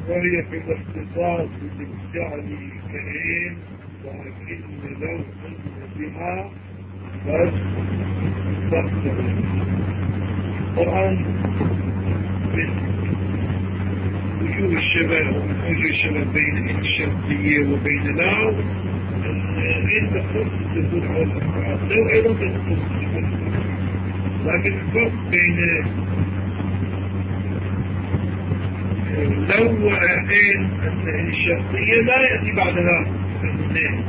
وهي في الاختصاص بالفعل كريم، لكن لو أن بها بس تقتل طبعا من وجوه الشباب ومن وجوه الشباب بين الشرطية وبين لاو أن تخص تكون على الأفعال لو أيضا تخص تكون، لكن الفرق بين لو أن الشرطية لا يأتي بعدها النهي،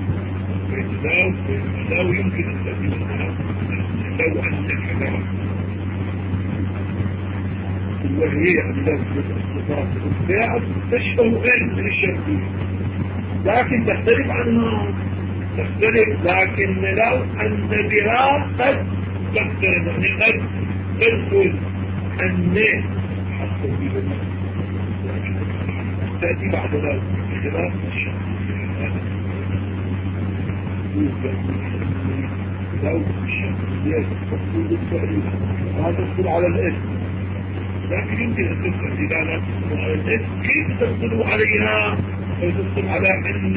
لو يمكن أن تأتي بعدها لو أن كذا، وهي أن الصفات الفعل تشبه من الشرطية لكن تختلف عنها، لكن لو أن بها قد تختلف، يعني قد تدخل النهي حتى بها تأتي بعد ذلك بخلاف الشرطية. لو الشرطية تقصد التأليف هذا تدخل على الاسم، لكن يمكن أن تدخل إذا لا تدخل على الاسم كيف تدخل عليها أو تدخل على أن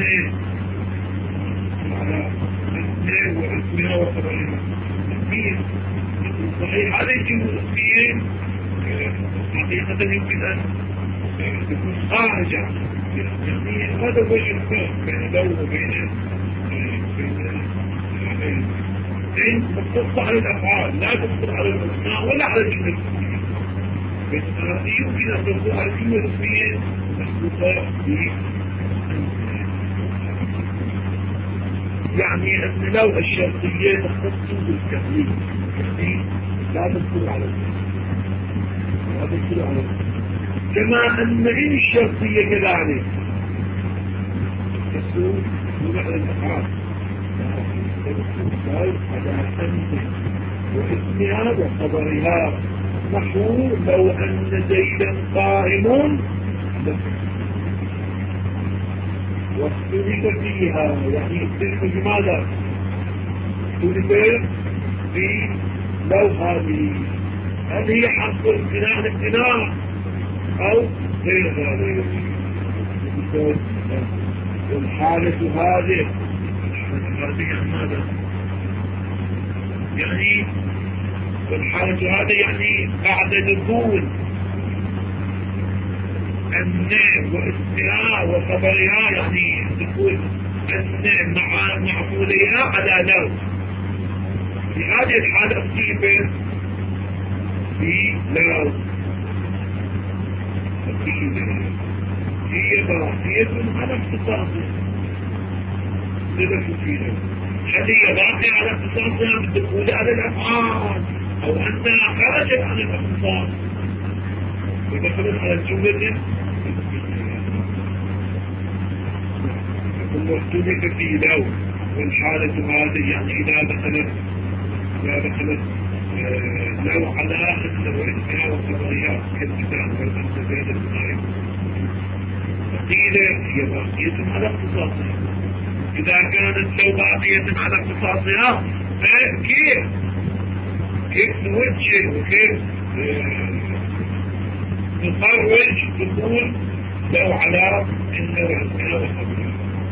واسمها وخبرها اسمين صحيح على يجب اسمين حقيقة يمكن أن تكون خارجة، يعني هذا وجه الفرق بين لو وبين تقص على الأفعال لا تقص على الأسماء ولا على الجملة الاسمية، بس يمكن أن تقص على الجملة الاسمية مسبوقة يعني أن لو الشرطية تختص بالتقليد يعني لا تدخل على كما أن إن الشرطية كذلك تسوء بمعنى الأفعال على أن واسمها وخبرها، نحو لو أن زيدا قائم واختلف فيها، يعني اختلف بماذا؟ اختلف في لو هذه هل هي حق امتناع أو غير ذلك، والحالة هذه يعني ماذا؟ يعني والحالة هذه يعني بعد دخول أن واسمها وخبرها، يعني دخول أن مع معقولها على لو، في هذه الحالة اختلفت في لو هي باقية على اختصاصها، هل هي باقية على اختصاصها بالدخول على الأفعال أو أنها خرجت عن الاختصاص ودخلت على الجملة ثم اختلف في لو، والحالة هذه يعني إذا دخلت لو على أن واسمها وخبرها كالكتاب والمنتجات الصائمة قيل هي باقية على اختصاصها. إذا كانت لو باقية على اختصاصها كيف نوجه وكيف نخرج دخول لو على أن واسمها وخبرها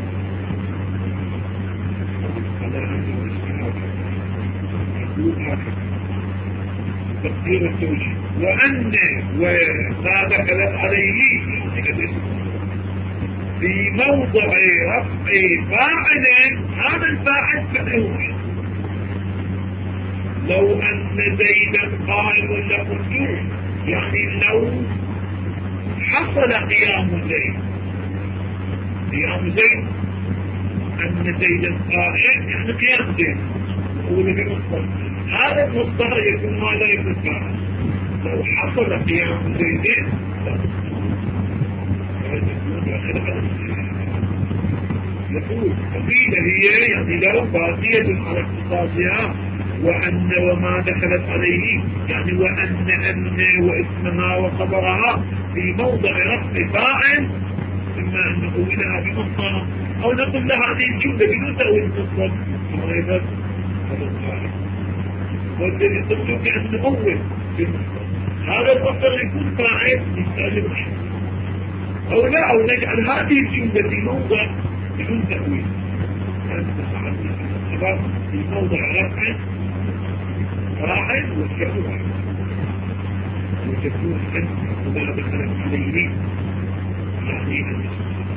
على أن واسمها وخبرها تقدير التوجيه، وأن وما دخلت عليه في موضع رفع فاعل، هذا الفاعل فعله لو أن زيدا قائم لقلت، يعني لو حصل قيام زيد أن زيدا قائم يعني قيام زيد يقول بمصدر، هذا المصدر يكون ماذا يكون فاعل لو حصل قيام زيد يقول قيل هي يعني لو باقية على اختصاصها، وأن وما دخلت عليه يعني وأن واسمها وخبرها في موضع رفع فاعل، إما أن نقولها بمصدر أو نقول لها هذه الجملة بدون تأويل مصدر هذا الفاعل، والذي قلت بأن أول بالمصدر هذا المصدر يكون فاعل يستأجر محمد أو لا، أو نجعل هذه الجملة في موضع بدون تأويل، الخبر في موضع رفع فاعل والفعل واحد، وتكون أنت ما دخلت عليه يعني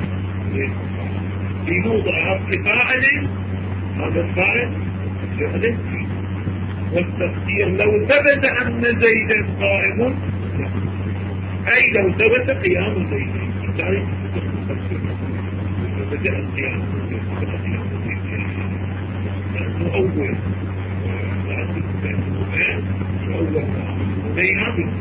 في موضع رفع فاعل، هذا الفاعل فعل، والتقدير لو ثبت أن زيدا قائم، أي لو ثبت قيام زيد، تعرف بدأ القيام لأنه أول بينهم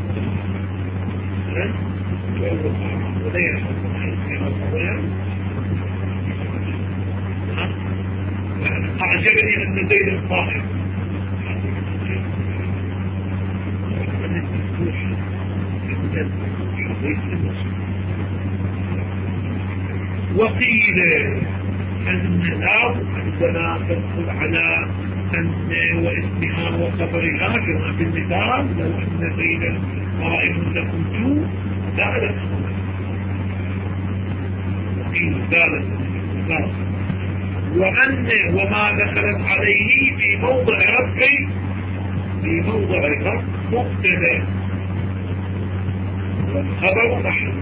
أعجبني أن زيد قائم، وقيل أن لا عندنا تدخل على أن واسمها وخبرها كما في المثال لو أن زيدا قائم لكم تو لا وقيل ثالث وأن وما دخلت عليه في موضع رفع، في موضع رفع مبتدا والخبر محمود،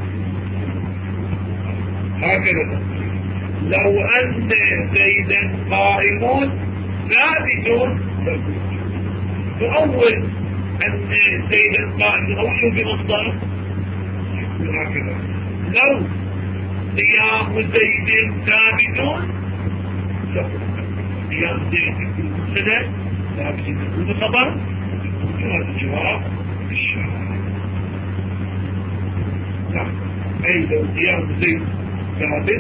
هكذا لو أن زيدا قائمون ثابتون تؤول أن زيدا قائم تؤول بمصدر هكذا، لو قيام زيد ثابتون قيام زيد مبتدا ثابت يكون خبر، هذا الجواب الشرعي. أي لو قيام زيد ثابت،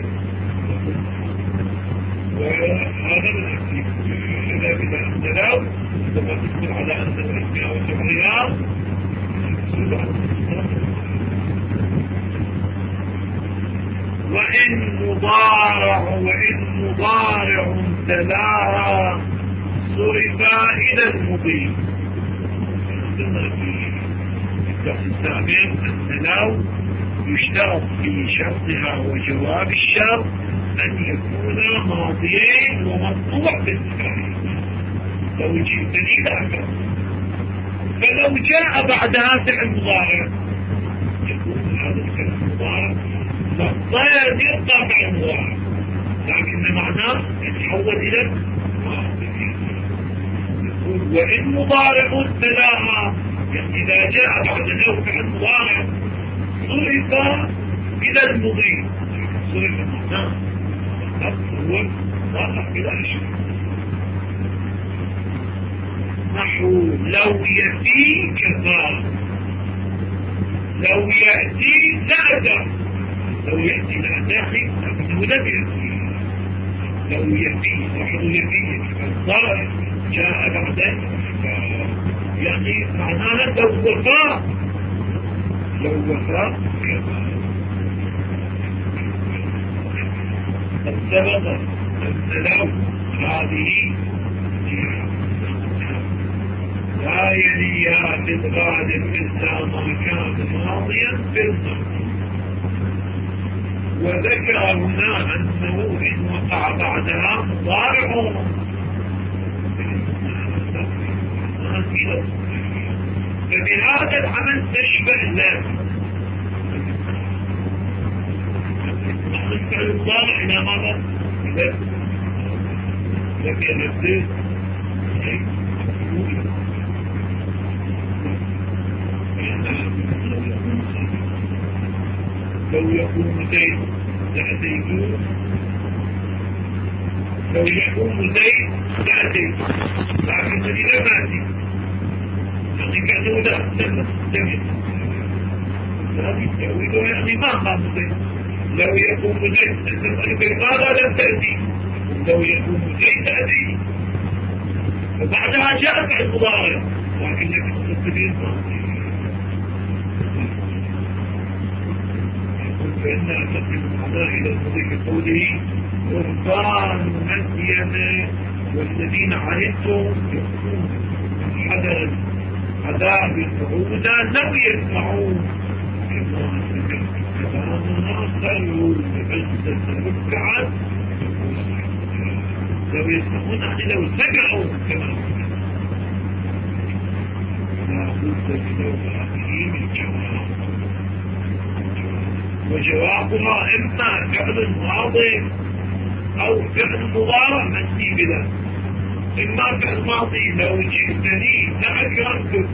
وهذا من أكيد إذا أنت لو لما تدخل على أن الأسماء والخبريات وإن مضارع تلاها صرف إلى المضي، عندنا في الدرس السابق أن لو يشترط في شرطها وجواب الشرط أن يكون ماضيين ومقطوع بالفعل، لو جئتني ذاك، فلو جاء بعدها فعل مضارع يكون هذا الفعل المضارع مقطوع يبقى فعل مضارع، لكن معناه يتحول إلى ماضي. يقول وإن مضارع تلاها، يعني إذا جاء بعد لو فعل مضارع صرف إلى المضي، صرف معناه هو ضاع إلى شيء، نحو لو يأتي كفى، لو يأتي لأتى، لو يأتي لأتاخي لكنه لم يأتي، لو يأتي واحد يأتي الضائع جاء بعد يعني معناها لو وفى، لو وفى كفى. سبب أن لو هذه لا يليها في الغالب إلا ما كان ماضيا في الماضي، وذكر هنا أنه إن وقع بعدها مضارع فبهذا العمل تشبه له نفعل الضارع إلى ماذا؟ لم ينفذ لو يقوم زيد لأتيتون، لو يقوم زيد لأتيتون، لكن الذي لم أتي يعني كأنه لم هذه التأويل يعني ما قام زيد، لو يقوم زيد لماذا لم تأتي، لو يقوم زيد تأتي، وبعدها جاء بعد مضارع لكنك تستفيد فإنها تقف الأعضاء إلى المضي قوله قربان مسينا والذين عهدتم يكون حذر عذاب الوعود لم يسمعون كلام الناس ركعا لو يسمعون يعني لو سمعوا كلام لا بد من الجواب وجوابها إما فعل ماضي أو فعل مضارع منفي بلا. إما فعل ماضي لو جئتني لأكرمتك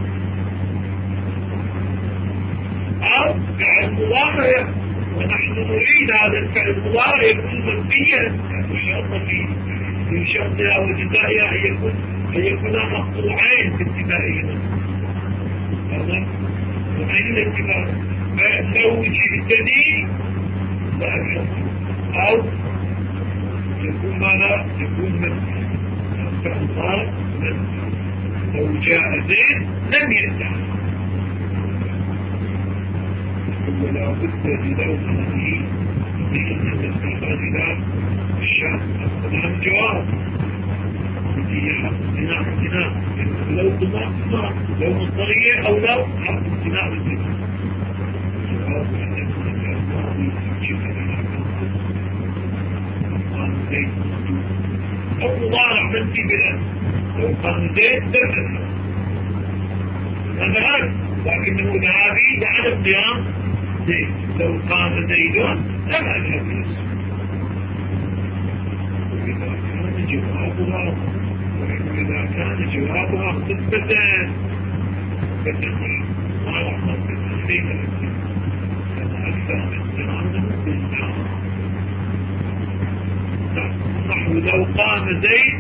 أو فعل مضارع ونحن نريد هذا الفعل المضارع يكون منفيا إن شاء الله في شرطها وجزائها أن يكون مقطوعين في ابتدائهما هذا وعين الاتباع لو جئتني لأكرمتك أو يكون ماذا؟ يكون منفي فعل مضارع منفي لو جاء زيد لم يأتي ولا بد للوزنه بأن الاستيقاظ إلى الشعب السلام جواب بدي حق امتناع لو ضماء لو مصدرية أو لو حق امتناع بالجواب أن يكون الماضي جميع قام زيد أو مضارع منفي بلا لو قام زيد لم هذا لكنه ذهابي لعدم قيام زيد لو قام زيد لم أذهب نفسه وإذا كان جوابها خطبة فتنوي ما رحمة بالتسليم أنا أكثر استعانة بالنعم نحو لو قام زيد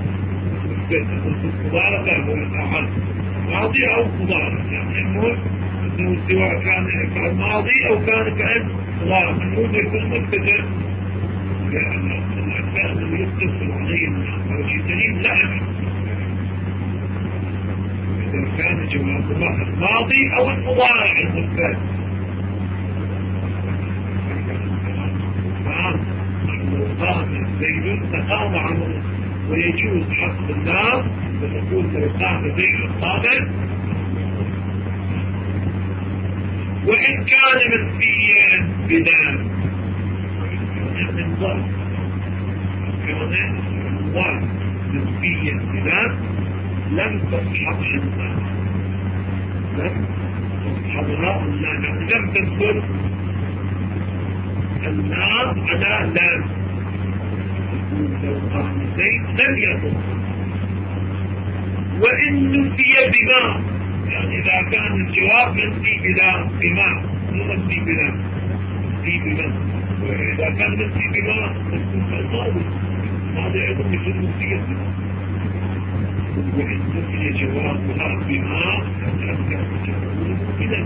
مضاربة هو الأحد ماضي أو مضارب يعني المهم أنه سواء كان فعل ماضي أو كان فعل مضارب المهم يكون مبتدأ لأن الأكثر الذي يتصل عليه أو جدنين لا إذا كان جواب الماضي أو المضارع المبتدأ لو قام زيد تقام عمره ويجوز حق النار فتقول لو قام زيد قام وإن كان منفيا بلا من ضرب كان ضرب منفيا بلا لم تصحبها النار لم تصحبها النار يعني لم تدخل النار على لام لو قام زيد لم يضر وإن نفي بما يعني إذا كان الجواب منفي بلا بما مو منفي بلا منفي بما وإذا كان منفي بما تكون فالماضي ماضي أيضا يكون منفيا بما وإن نفي جوابها بما تأثر جوابه بلا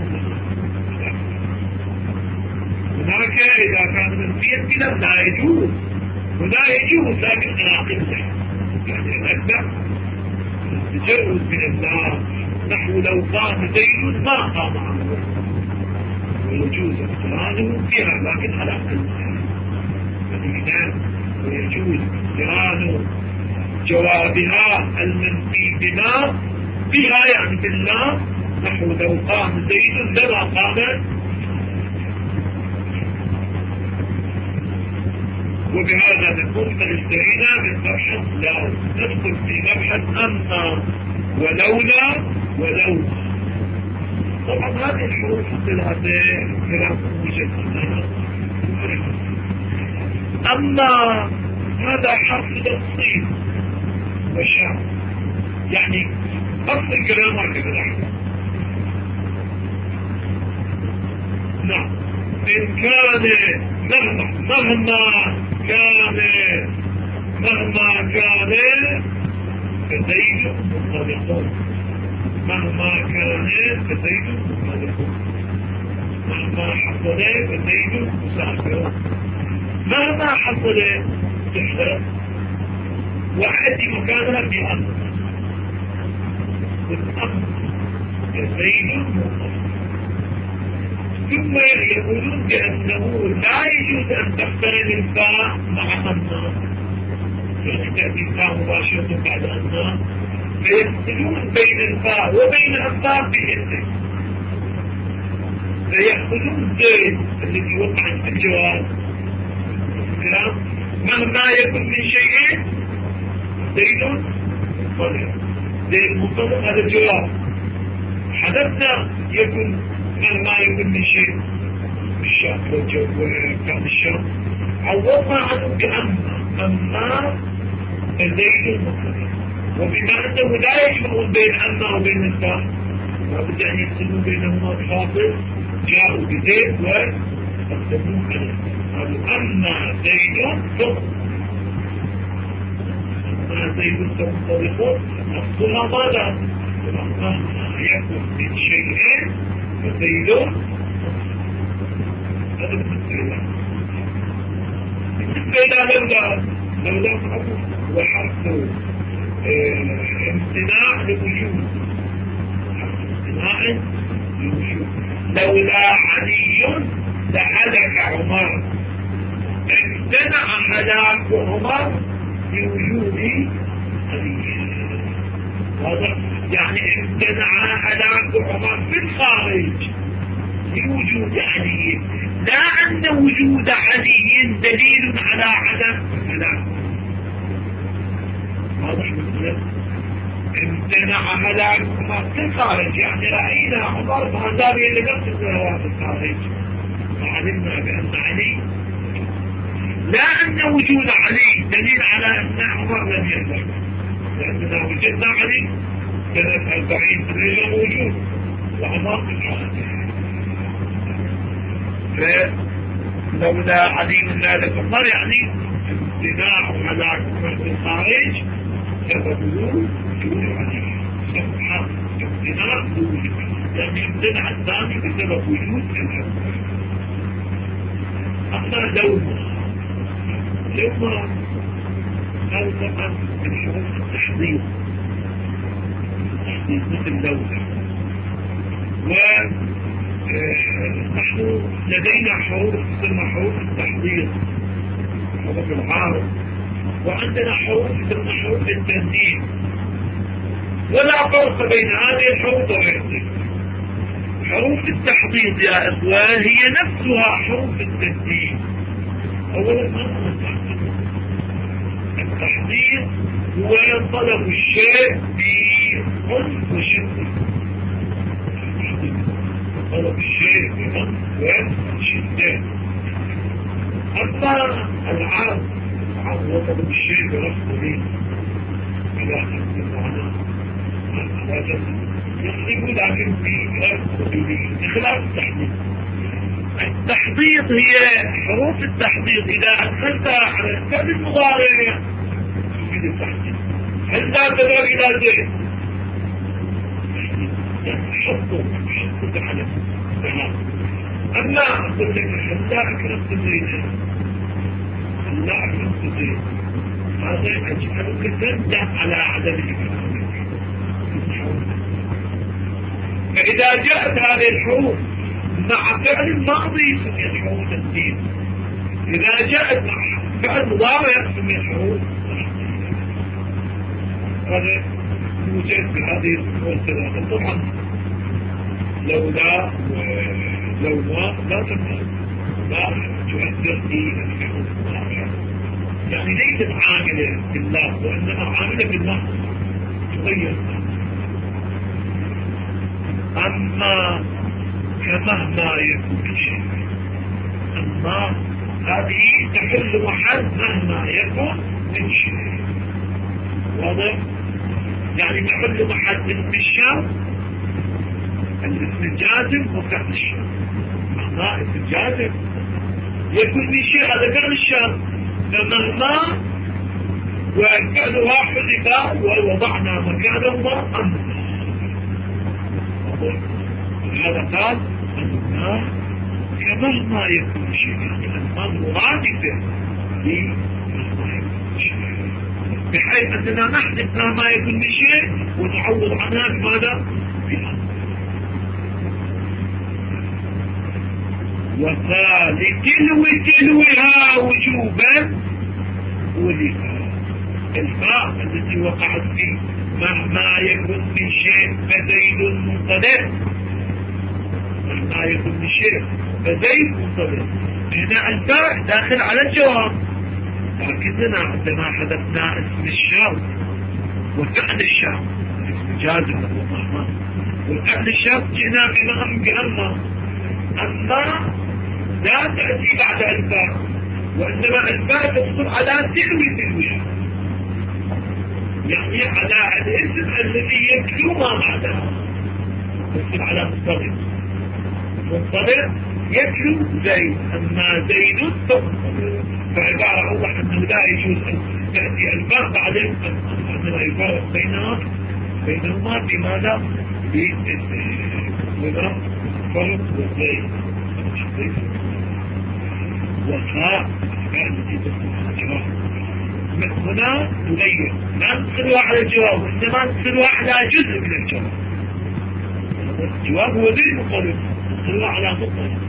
هناك إذا كان منفيا بلا لا يجوز ولا يجوز لكن ناقص يعني الأكثر التجرد من النار نحو لو قام زيد ما قام عمره ويجوز اقترانه بها لكن على الإيمان ويجوز اقتران جوابها المنفي بما بها يعني بالله نحو لو قام زيد لما قام وبهذا نكون قد انتهينا من مبحث لو ندخل في مبحث أما ولولا ولو طبعا هذه الحروف الثلاثة كلام مجدد أما هذا حرف تفصيل وشرط يعني أصل الكلام هكذا نعم إن كان مهما كان فزيد مطلقون مهما كان فزيد مطلقون مهما حصل فزيد مسافرون مهما حصل تحرق وحدي مكانها بأمر بالأمر فزيد مطلقون ثم يقولون بأنه لا يجوز أن تقترن الفاء مع النار يعني تأتي الفاء مباشرة بعد النار فيفصلون بين الفاء وبين الفاء بإذن فيأخذون زيد الذي وقع في الجواب الكلام مهما يكن من شيء زيد منطلق. زيد منطلق هذا الجواب. حدثنا يكن مهما يكن من شيء الشام والجو كان الشام عوضنا عنه بأما زيد منطلق. وبما أنه لا يجمعون بين أما وبين الفاء لابد أن يقسموا بينهما بفاصل جاءوا بزيد وقسموه عليه. قالوا أما زيد أما زيد منطلق أصلها ماذا؟ مهما يكن من شيء فزيد هذا بالنسبة إلى لولا معروف وحرف امتناع لوجود امتناع لوجود. لولا علي لهلك عمر. امتنع هلاك عمر لوجود علي. هذا يعني امتنع هلاك عمر في الخارج لوجود علي، لا أن وجود علي دليل على عدم هلاك. واضح مثلا امتنع هلاك عمر في الخارج، يعني رأينا عمر ما زال يتقصد في الخارج وعلمنا بأن علي، لا أن وجود علي دليل على أن عمر لم يهلك، لأننا وجدنا علي سنة 40 غير موجود وعمر في الخارج. فلولا علي من ذلك عمر يعني امتناع هلاك عمر في الخارج سببه وجود علي. صفحة امتناع وجود، يعني امتنع الثاني بسبب وجود الأول. أما لوما هذا طبعا من حروف التحضير مثل لولا. ونحن لدينا حروف تسمى حروف التحضير، حروف العارض، وعندنا حروف تسمى حروف التهديد، ولا فرق بين هذه الحروف وغيرها. حروف التحضير يا إخوان هي نفسها حروف التهديد. أولا ما هو التحضير؟ التحضير هو طلب الشيء بعنف وشدة. طلب الشيء بعنف وشدة. أما العرض هو طلب الشيء برفض ليه إلى حد المعنى يقول لكن بخلاف التحضير. التحضير هي حروف التحضير إذا أدخلتها على الفعل المضارع تفيد التحضير. هل لا تدعو إلى زيد حطه على تمام. أما أقول لك هل لا أكرمت زيدا، هل لا أكرمت زيد، هذا يجعلك تندم على عدم الإكرام. فإذا جاءت هذه الحروف مع فعل الماضي سميت حروف الدين، إذا جاءت مع فعل مضارع سميت حروف. هذا يوجد بهذه الأمور الثلاثة. طبعا لولا ولولا لا تؤثر في الحروف المضارعة، يعني ليست عاملة بالله وإنما عاملة بالله تغير. أما كمهما يكون شيء، أما هذه تحل محل مهما يكون من شيء. واضح؟ يعني تحل محل اسم الشر، الاسم الجازم وفعل الشر. مهما اسم الجازم يكون من شيء، هذا فعل الشر، فمهما وفعلها حذف ووضعنا مكانه أما. هذا قال أنها كمهما يكون شيء، يعني أنها مرادفة لمهما يكون شيء، بحيث أننا نحذف مهما يكون من شيء ونعوض عنها بماذا؟ بها. وتلوها وجوبا ولها الفاء التي وقعت فيه مهما يكون من شيء فزيد منطلق. مهما يكون من شيء فزيد منطلق، هنا الفاء داخل على الجواب. لكننا عندما حذفنا اسم الشرط وفعل الشرط اسم جازم والله والفعل الشرط جئنا بأما لا تأتي بعد الفاء، وإنما الفاء تدخل على تلويها، يعني على الاسم الذي يتلو ما بعده، تدخل على منطلق يتلو زيد، أما زيد فعبارة أوضح أنه لا يجوز أن تأتي الفاء بعد أننا يفرق بينهما بماذا؟ بماذا؟ فرق وزيد والفاء التي تدخل على الجواب. هنا نغير، لا ندخلها على الجواب، إنما ندخلها على جزء من الجواب. الجواب هو ذي المطلب، ندخلها على مطلب.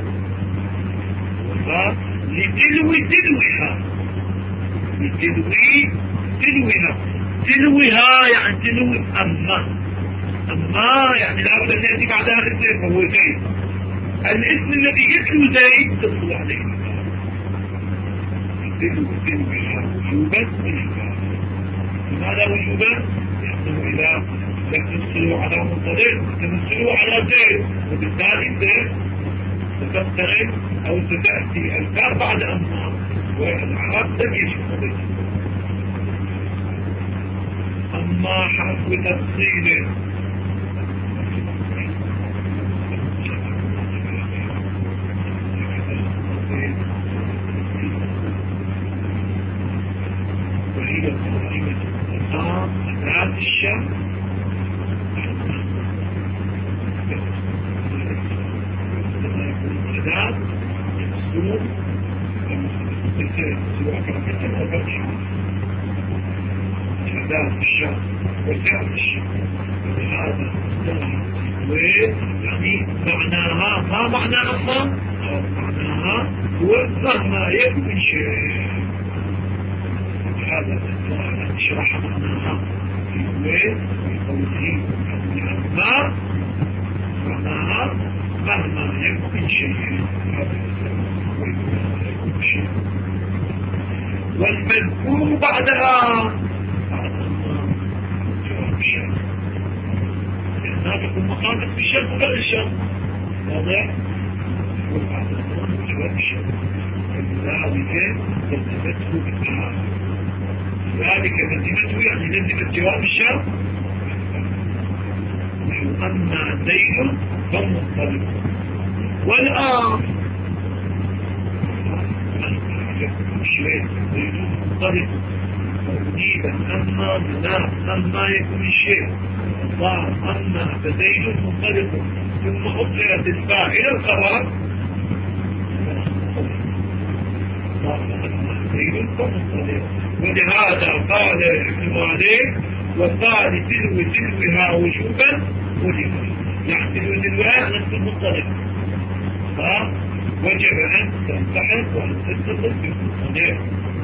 تلويها يعني تلوي أما يعني لا بد أن يأتي بعدها الاسم فهو زيد. الاسم الذي يتلو زيد تدخل عليه تلويها وجوبا وجوبا. لماذا وجوبا؟ لأنه إذا لم تدخلوا على منطلق تدخلوا على زيد، وبالتالي زيد ستفترق أو ستأتي الفاء بعد أما، والعرب لم يشوف. أما حرف تفصيل وهي قائمة أداة الشر أداة السلوك سواء كان أو فتح أداة الشر وفعل الشر. هذا يعني معناها ما معنى أما معناها هو مهما يكن شيء. هذا شرح معناها في قوله أما معناها مهما يكن شيء. والمذكور بعدها جواب الشرط، لأنها تكون مخالف بالشرط وغير الشرط، واضح؟ وبعد جواب الشرط فلذلك لزمته بالآخر، ذلك لزمته يعني لزمت جواب الشرط. أما زيد فمنطلق. والآن شيء زيد منطلق تجيبا أما يكون الشيء ضار أما فزيد منطلق ثم أطلقت الفاء إلى الخبر ضار أما زيد فمنطلق. ولهذا قال ابن مالك والثاني تلوها وجوبا وجبا، يعني تلوها أن تنطلق وجب أن تنتحق وأن تتصل بالمنطلق.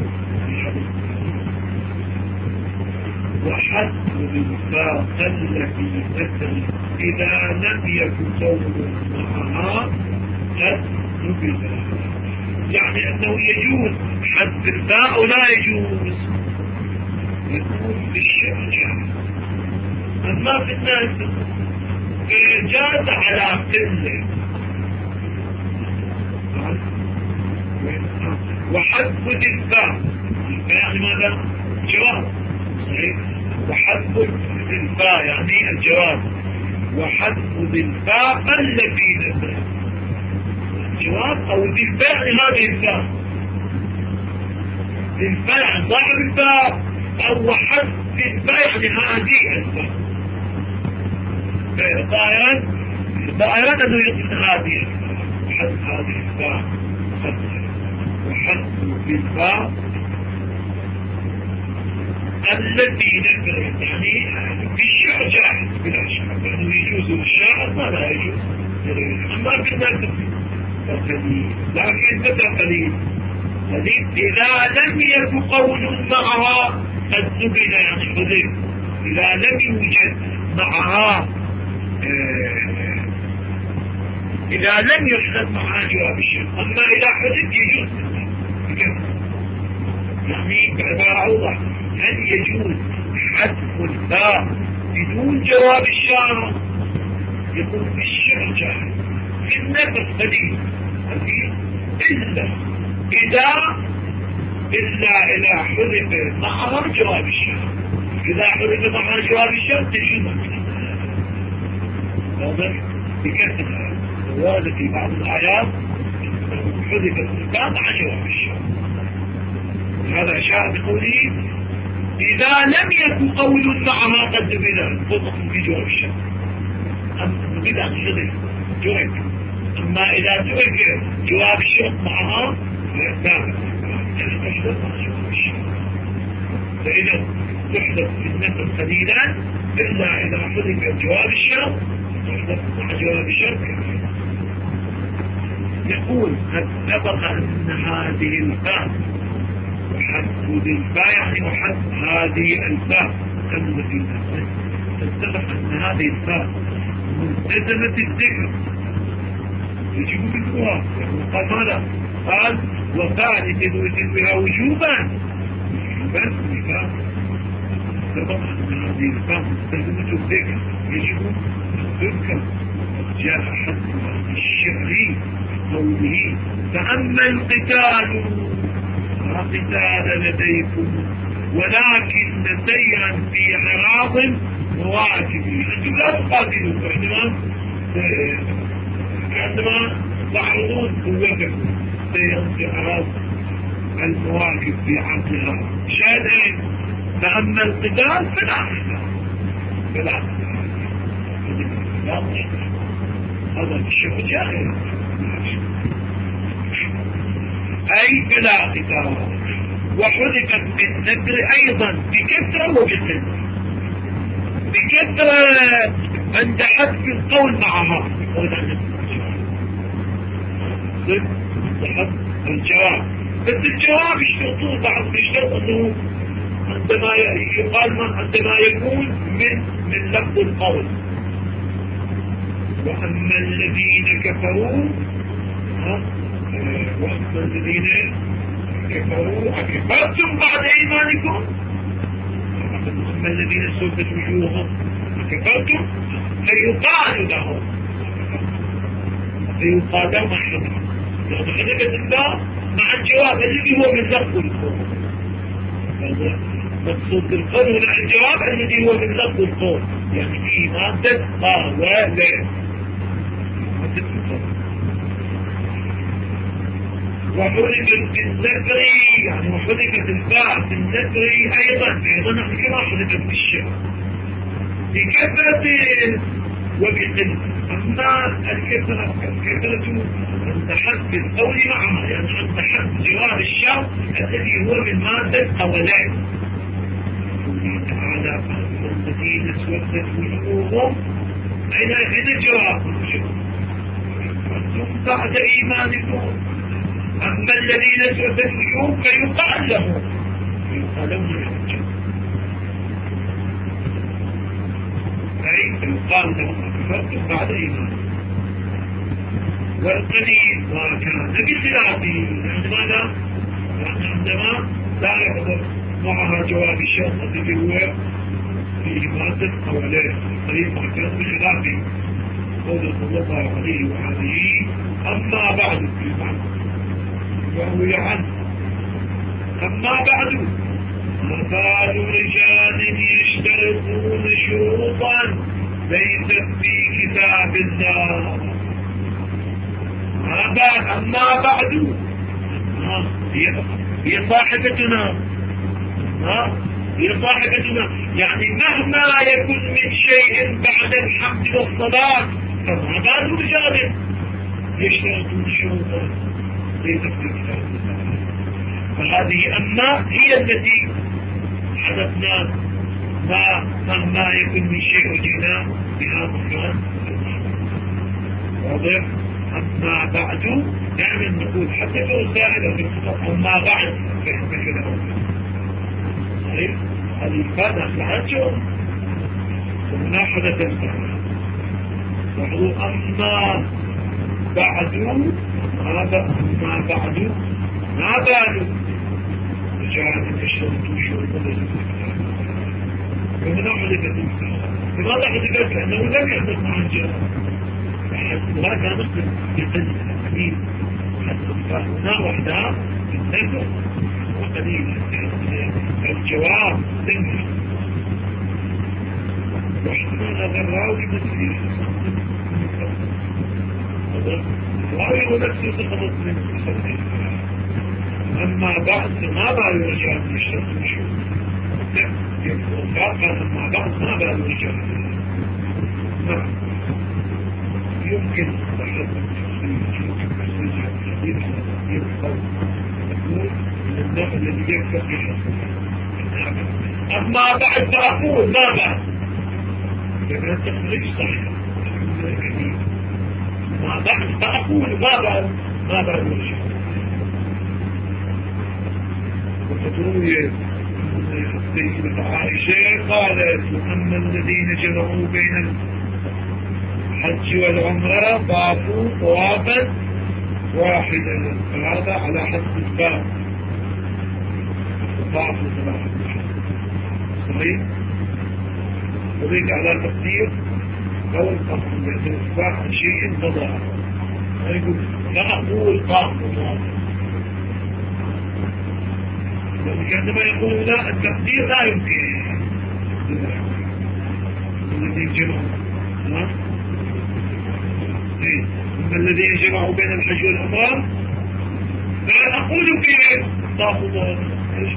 وحسب الفاء التي تتل إذا لم يكن قول معها قد نبذ، يعني أنه يجوز حسب الفاء ولا يجوز، يكون بالشرع. أما في الناس جاز على قلة. وحسب الفاء يعني ماذا؟ جواب صحيح. وحسب الفاء يعني الجواب، وحسب الفاء التي نزل الجواب أو الفاء هذه الفاء، الفاء ضعف الفاء أو وحسب الفاء يعني هذه الفاء. ظاهرا أنه يقصد هذه الفاء وحسب هذه الفاء، وحسب الفاء التي نزلت يعني بالشعر جاهز بلا شعر، لأنه يجوز للشاعر ما لا يجوز. أما في الناس قليل، لكن متى قليل إذا لم يكن قول معها قد نبل يعني حذف، إذا لم يوجد معها إذا لم يحدث معها جواب الشرط. أما إذا حدث يجوز يعني بعبارة أوضح، هل يجوز حذف الفاء بدون جواب الشارع؟ يقول في الشعر جاهز في النفس قليل إلا حذف معها جواب الشارع. إذا حذف معها جواب الشارع تجوز واضح بكثرة ورد في بعض الآيات حذف الفاء مع جواب الشارع. هذا شاء بقوله إذا لم يكن قول معها قد بلا فضل في جواب الشرط بلا حذف ترك. أما إذا ترك جواب الشرط معها لا تحدث مع جواب الشرط. فإذا تحدث في النفس قليلا إلا إذا حذف جواب الشرط تحدث مع جواب الشرط. يقول قد سبق أن هذه الفاء وحذف الفاء يعني وحذف هذه الفاء التي تتفق أن هذه الفاء ملتزمة الذكر يجب ذكرها. قال ماذا؟ قال وفاء لتذكرها وجوبا بس الفاء تتفق أن هذه الفاء ملتزمة الذكر يجب أن تذكر. جاء حذفها الشعري قوله فأما القتال قتال لديكم ولكن سيرا في عراض مواكب. أنتم لا تقاتلون عندما تعرضون قوتكم سيرا في عراض المواكب في عرضها شاهدين. فأما القتال فلا هذا الشيء جاهل أي بلا قتال. وحذفت بالنكر أيضا بكثرة وبقلة. بكثرة عند حذف القول معها ضد حذف الجواب. بس الجواب يشترطون بعض يشترط أنه عندما يقال عندما يكون من لفظ القول. وأما الذين كفروا وأما الذين كفروا أكفرتم بعد إيمانكم. أما الذين سودت وجوههم أكفرتم فيقال لهم مع حذف يعني حذفت الله مع الجواب الذي هو من لفظ القول. مقصود بالقول هنا الجواب الذي هو من لفظ القول يعني فيه مادة ولا وحذفت بالنكر يعني وحذفت الفاء بالنكر أيضا نحن كما حذفت بالشعر بكثرة وبقلة. أما الكثرة عند حذف القول معها يعني عند حذف جواب الشعر الذي هو من مادة قولين. تعالى الذين اسودت وجوههم أين الجواب؟ بعد إيمانكم. أما الذين اسودت وجوههم فيقال لهم فيقال لهم أكفرتم بعد إيمانكم. والقليل ما كان بخلافه عندما لا يحضر معها جواب الشرط الذي هو في مادة قولين. القليل ما كان بخلافه قول صلى الله عليه وآله أما بعد وهو عنه أما بعد ما بال رجال يشترطون شروطا ليست في كتاب الله. أما بعد هي صاحبتنا يعني مهما يكن من شيء بعد الحمد والصلاة فما بال رجال يشترطون شروطا ليست في كتاب الله. فهذه أما هي التي حدثنا مهما يكن من شيء وجينا بها مكان واضح. أما بعد دائما نقول حتى لو سائل في الخطأ أما بعد فإن كده صحيح هذه الفادة لعجل ومناحدة الفادة وحضور أما بعد ما بعد رجاء من الشرط وشرط ومن حدثت الانسان لماذا حدثت؟ لأنه لم يحدث مع الجهة وهذا مثل يقل قليل هنا وحدها النفع وقليل الجواب تنفع واحتمال هذا الراوي مثلي الراوي هو نفسه سقطت من أما بعد ما بعد الرجال من الشرط مشهور لا يبقى أما بعد ما بعد الرجال نعم يمكن تحدث يبقى نقول من النوع الذي يكفر أما بعد فأقول ما بعد لأن التخريج صحيح ما بعد فأقول ما بعد الرجال وتروي السيدة عائشة قالت أما الذين جمعوا بين الحج والعمرة طافوا طوافا واحدا فهذا على حسب الباب طافوا طوافا صحيح وذلك على تقدير أو القصد لأن الإصباح عن شيء مضى يقول لا أقول طافوا طوافا عندما يقول لا التقدير لا يمكن الذين جمعوا الذين جمعوا بين الحج والعمرة لا أقول فيه طافوا طوافا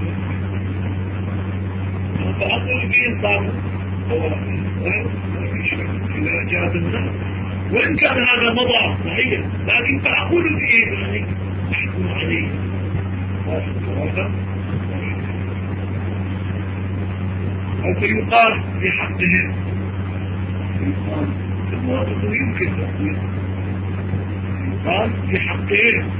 فأقول فيه طافوا طوافا إذا جاءت الناس وإن كان هذا مضى صحيح لكن فأقول فيه يعني أحكم عليه طافوا طوافا أو فيقال في حقهم يقال المواطن يمكن تقويل يقال في حقهم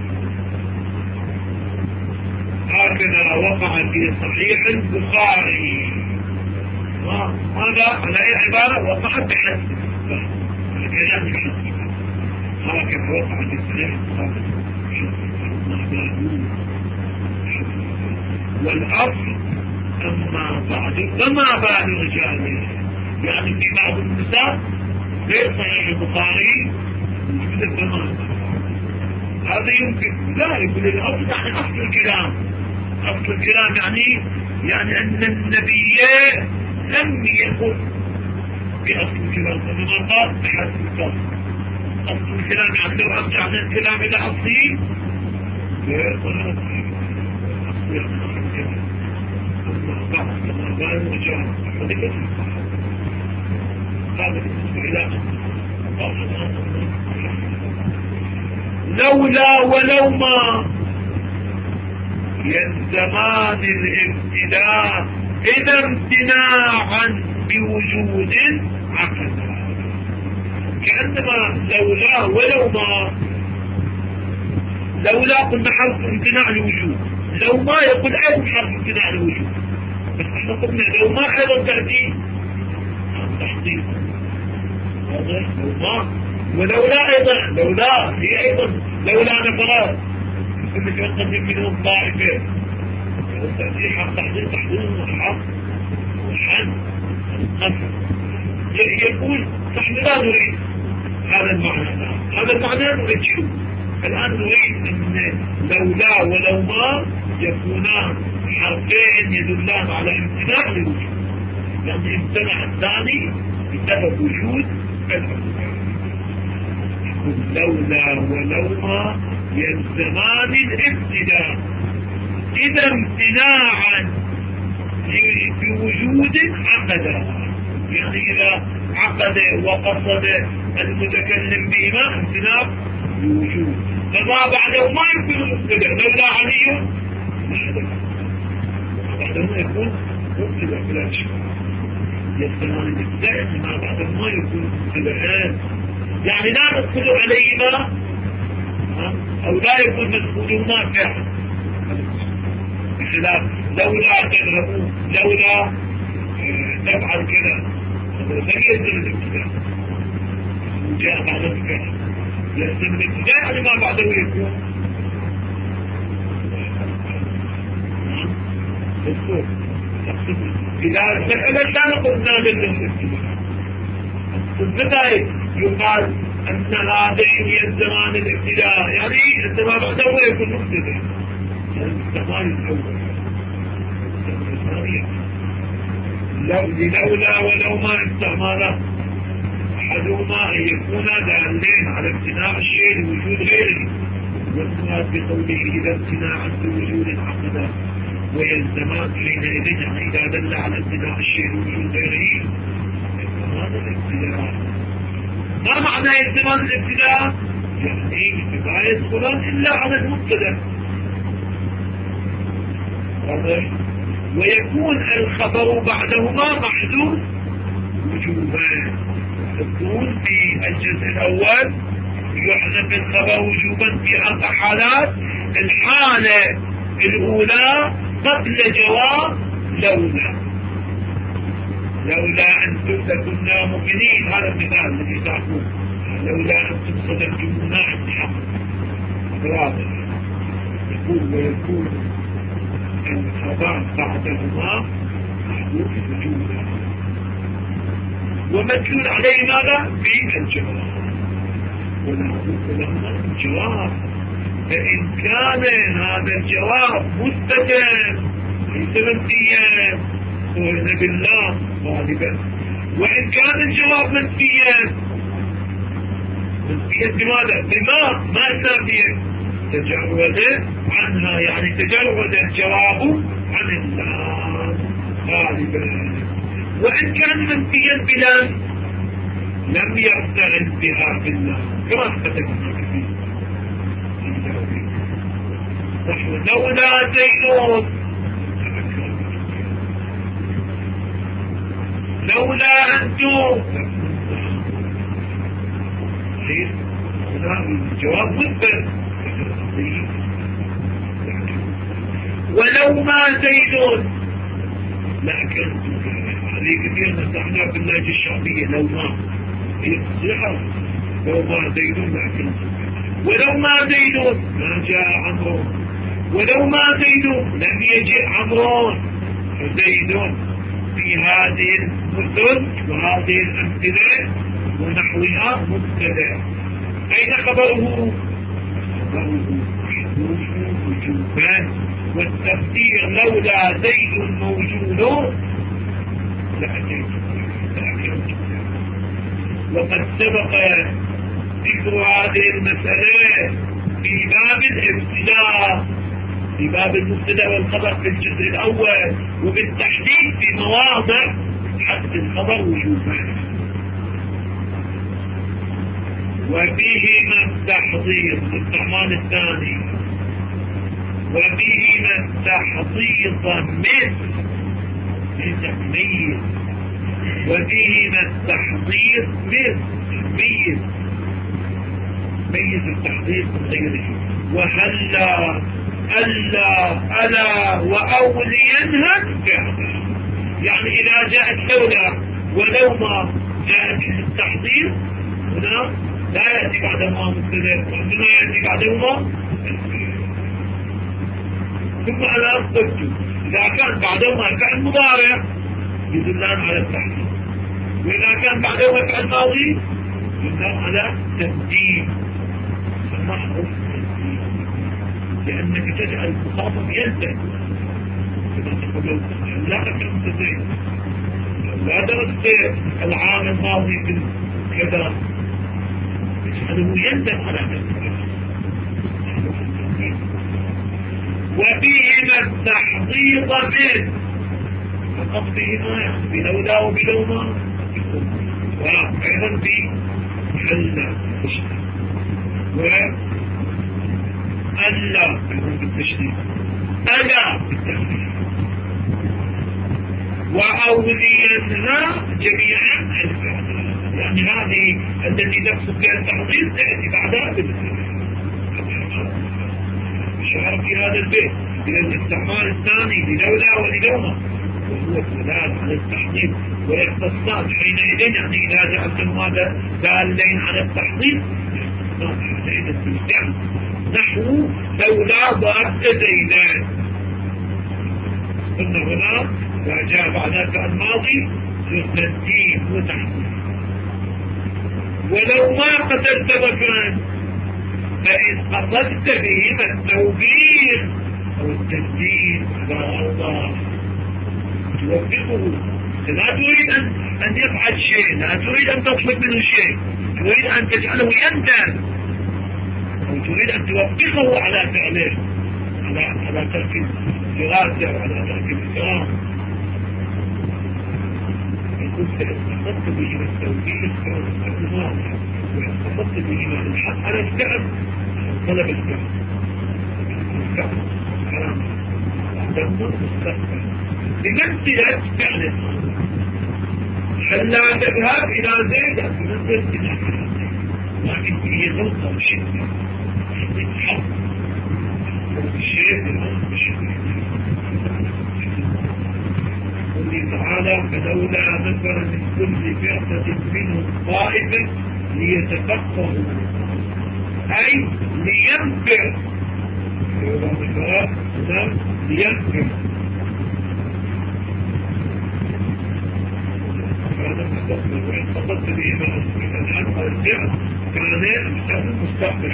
هكذا وقع في صحيح البخاري هذا على أي عبارة وقع بحسب الكلام بحسب هكذا وقع في صحيح البخاري والأصل أما بعد فما بعد رجاله يعني في بعض النساء غير صحيح البخاري يوجد فما هذا يمكن لا يقول الأصل يعني أصل الكلام أصل الكلام يعني أن النبي لم يقل بأصل الكلام فما قال بحسب الكلام أصل الكلام يعني لو أرجعنا الكلام إلى أصله غير صحيح أصل الكلام بعض الصحابة وجاء حدث هذا بالنسبة إلى لولا ولو ما يلزمان الابتداء إذا امتناعا بوجود عقد كأنما لولا ولو ما لولا قلنا حرف امتناع الوجود لو ما يقول أيضا حرف امتناع الوجود بس احنا قلنا لو ما أيضا تأتي تحضير واضح لو ما ولولا أيضا لولا هي أيضا لولا نفرات كل شيء قدم منهم طائفة تأتي حق تحضير وحق وحن القسم يقول نحن لا نريد هذا المعنى هذا المعنى نريد شو الآن نريد أن لولا ولو ما يكونان حرفين يدلان على امتناع الوجود يعني امتنع الثاني بسبب وجود الأول لولا ولو ما يلزمان الابتداء إذا امتناعا بوجود عقدا يعني إذا عقد وقصد المتكلم بهما امتناع بوجود فما بعده ما يمكن المبتدأ لولا علي بعده ما يكون مبتدأ بلا شيء يلزمان الابتداء ما بعده ما يكون مبتدأ يعني لا ندخل عليهما أو لا يكون مدخولهما فعلا بخلاف لولا تذهبوا لولا تفعل كذا لم يلزم الابتداء جاء بعد الفعل يلزم الابتداء يعني ما بعده يكون مفهوم. إذا المسألة لا نقول نادر للابتداء. في البداية يقال أن هذين هي الزمان الابتداء، يعني الزمان الأول يكون مبتدأ، يعني الزمان الأول. لولا ولو ما استعماله أحدهما أن يكون دالين على امتناع الشيء لوجود غيره، والمراد بقوله إذا امتناعا لوجود عقدا ويلزمان حينئذ يعني إذا دل على امتناع الشيء لوجود غيره هذا الابتداء. ما معنى يلزمان الابتداء؟ يعني لا يدخلان إلا على المبتدأ. ويكون الخبر بعدهما محذوف وجوبا. تكون في الجزء الأول يحذف الخبر وجوبا في 4 حالات. الحالة الأولى قبل جواب لولا أنتم لكنا مؤمنين، هذا المثال الذي تعرفون، لولا أنتم صدقتمونا عن حق. يقول ويكون الخبر بعدهما محذوف وجوبا ومدلول عليه ماذا؟ في الجواب، ولهما الجواب. فإن كان هذا الجواب مستتر ليس منفيا قلنا بالله غالبا، وإن كان الجواب منفيا بماذا؟ بما ما نافيا تجرد عنها، يعني تجرد الجواب عن الله غالبا. وإن كان منفيا بلا لم يقترن بها بالله كما فتكنا فيه. نحو لولا زيد لولا أنتم الجواب مثبت. ولو ما زيد لأكلتم. هذه كثير نستعملها باللهجة الشعبية. لو ما هي صحة، لو ما زيد لأكلتم. ولو ما زيد ما جاء عمرو، ولو ما زيد لم يجئ عمرو. فزيد في هذه المثل وهذه الأمثلة ونحوها مبتدأ. أين خبره؟ محذوف وجوبا. والتقدير لولا زيد موجود لأتيت. وقد سبق ذكر هذه المسألة في باب الابتداء، في باب المبتدأ والخبر في الجزء الأول، وبالتحديد في مواضع حد الخبر وجوبا. وفيهما التحضير الاستعمال الثاني، وفيهما التحضير من تمييز، وفيهما التحضير ميز التحضير من غيره. وهلا ألا وأولينها فعلا، يعني إذا جاءت لولا ولو ما جاءت التحضير هنا لا يأتي بعدهما مبتدأ، وإنما يأتي بعدهما. ثم أنا قلت إذا كان بعدهما فعل مضارع يدلان على التحضير، وإذا كان بعدهما فعل ماضي يدلان على تقديم. محرف لأنك تجعل المخاطب ينتهي. لا أكرمت زين، لا درست العام الماضي بالكذا، يجعله يندم على نفسه. وفيهما التحضيض منه، فقط فيهما يعني بلولا وبلوما، وأيضا في حل وألا بالتشديد، ألا بالتخفيف، وأولينها جميعا الفعل، يعني هذه التي تقصد فيها التحضير تأتي بعدها بالفعل. الشعر في هذا البيت إلى الاستعمال الثاني للولا وللوما، وهو الدلال على التحضير والاختصاص حينئذ، يعني إذا جعلتم هذا دالين على التحضير حينئذ بالفعل. نحو لولا ضربت زيدان، قلنا هنا وجاء بعدها فعل ماضي تسديد وتحديد. ولو ما قتلت مكان فإن قصدت بهما التوبيخ أو التسديد على الله توبخه. لا تريد أن يفعل شيء، لا تريد أن تطلب منه شيء، تريد أن تجعله يندم أو تريد أن توبخه على فعله، على ترك الفراسة وعلى ترك الإكرام. كنت قصدت بهما التوبيخ كان الحق واضح، وإن قصدت بهما الحق على الفعل طلب الفعل حرام دمه مستقبل بمثلة فعله. فلا تذهب إلى زيد بمثل إلى لكن فيه غلطة وشدة الحق والشيء قل تعالى فلولا نفر من كل فرقة منهم طائفة ليتفقهوا أي لينفر لينفر. هذا مستقبل. وإن قصدت بهما الحق والفعل كان مستقبل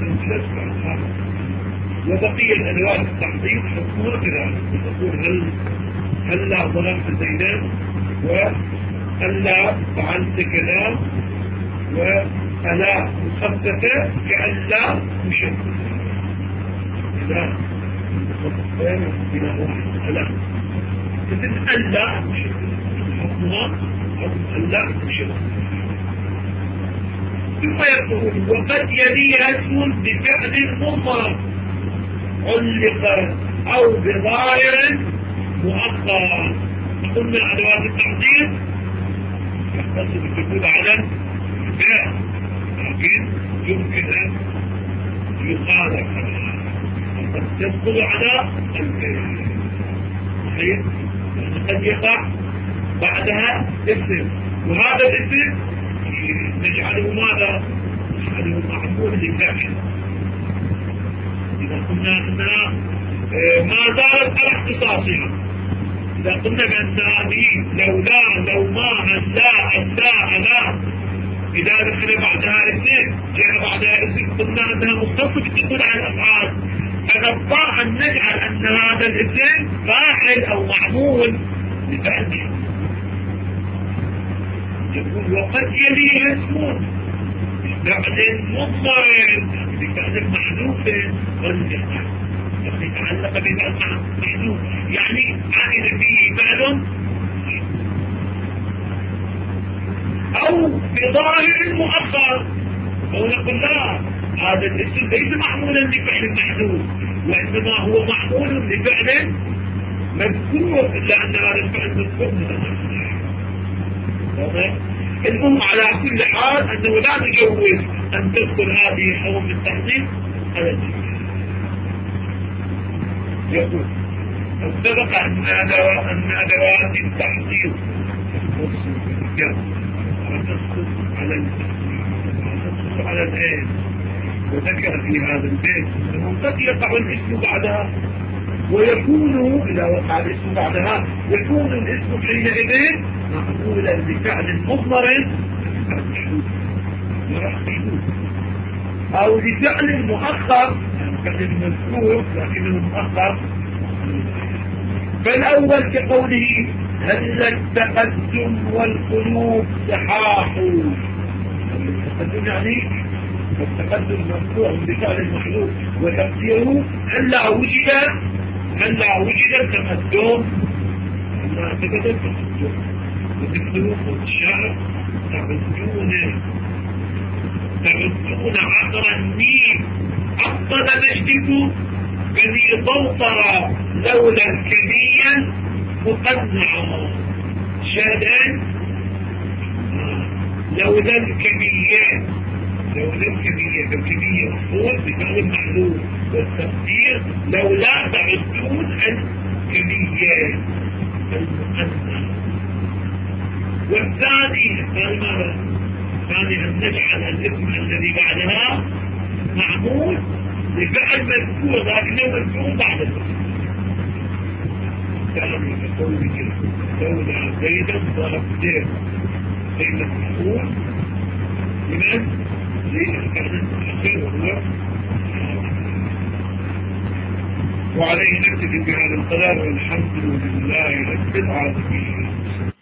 وبقي الألوان التحضير حكمها كذلك تقول هلا ظلمت زيدان وهلا فعلت كذا وألا مخففة كألا مشددة. لا إلى واحد ألا مثل ألا مشددة حكمها حكم ألا مشددة. ثم يقول وقد يلي اسم بفعل مضمر علق أو بظاهر مؤخر. قلنا أدوات التحضير يختص بالدخول على الفعل لكن يمكن أن يخالف قد تدخل على الفعل صحيح قد يقع بعدها اسم وهذا الاسم نجعله ماذا؟ نجعله معمول للفعل. إذا قلنا أنها ما زالت على اختصاصها، إذا قلنا بأن هذه لولا لو ما هلا ألا ألا إذا دخل بعدها اسم جاء بعدها اسم قلنا أنها مختصة بالدخول على الأفعال، فنضطر أن نجعل أن هذا الاسم فاعل أو معمول لفعل. يقول وقد يليه اسم بفعل مضمر بفعل محذوف والجهة يتعلق بفعل محذوف يعني عائد فيه فعل أو بظاهر مؤخر أو نقول لا هذا الاسم ليس معمولا لفعل محذوف وإنما هو معمول لفعل مذكور إلا أن هذا الفعل مذكور المهم على كل حال أنه لا نجوز أن تدخل هذه الحروف التحضير على الجميع. يقول سبق أن أدوات التحضير ونسقط على الآن وذكر في هذا البيت أنه قد يقع الاسم بعدها ويكون إذا وقع الاسم بعدها يكون الاسم حينئذ معمولا لفعل مضمر أو لفعل مؤخر فعل مذكور لكنه مؤخر. فالأول كقوله هل التقدم والقلوب سحاحوا. التقدم يعني التقدم مفتوح بفعل محذوف وتقديره هلا وجد التقدم ما تقدم التقدم وتكتبون والشعر تعدون عطر النيل عطل مجدكم بني ضوطرة لولا الكمية مقنعة شهدان لولا الكمية الكمية مفهوم بفعل المحذوف والتقدير لولا تعدون الكمية المقنعة. والثاني قال ماذا؟ الثاني أن نجعل الاسم الذي بعدها معمول لفعل مذكور لكنه مذكور بعد الاسم الثاني كقوله لولا زيدا ضربته زيدا مفعول لمن؟ زيدا كان الأخير وهو وعليه نكتفي بهذا القدر والحمد لله رب العالمين.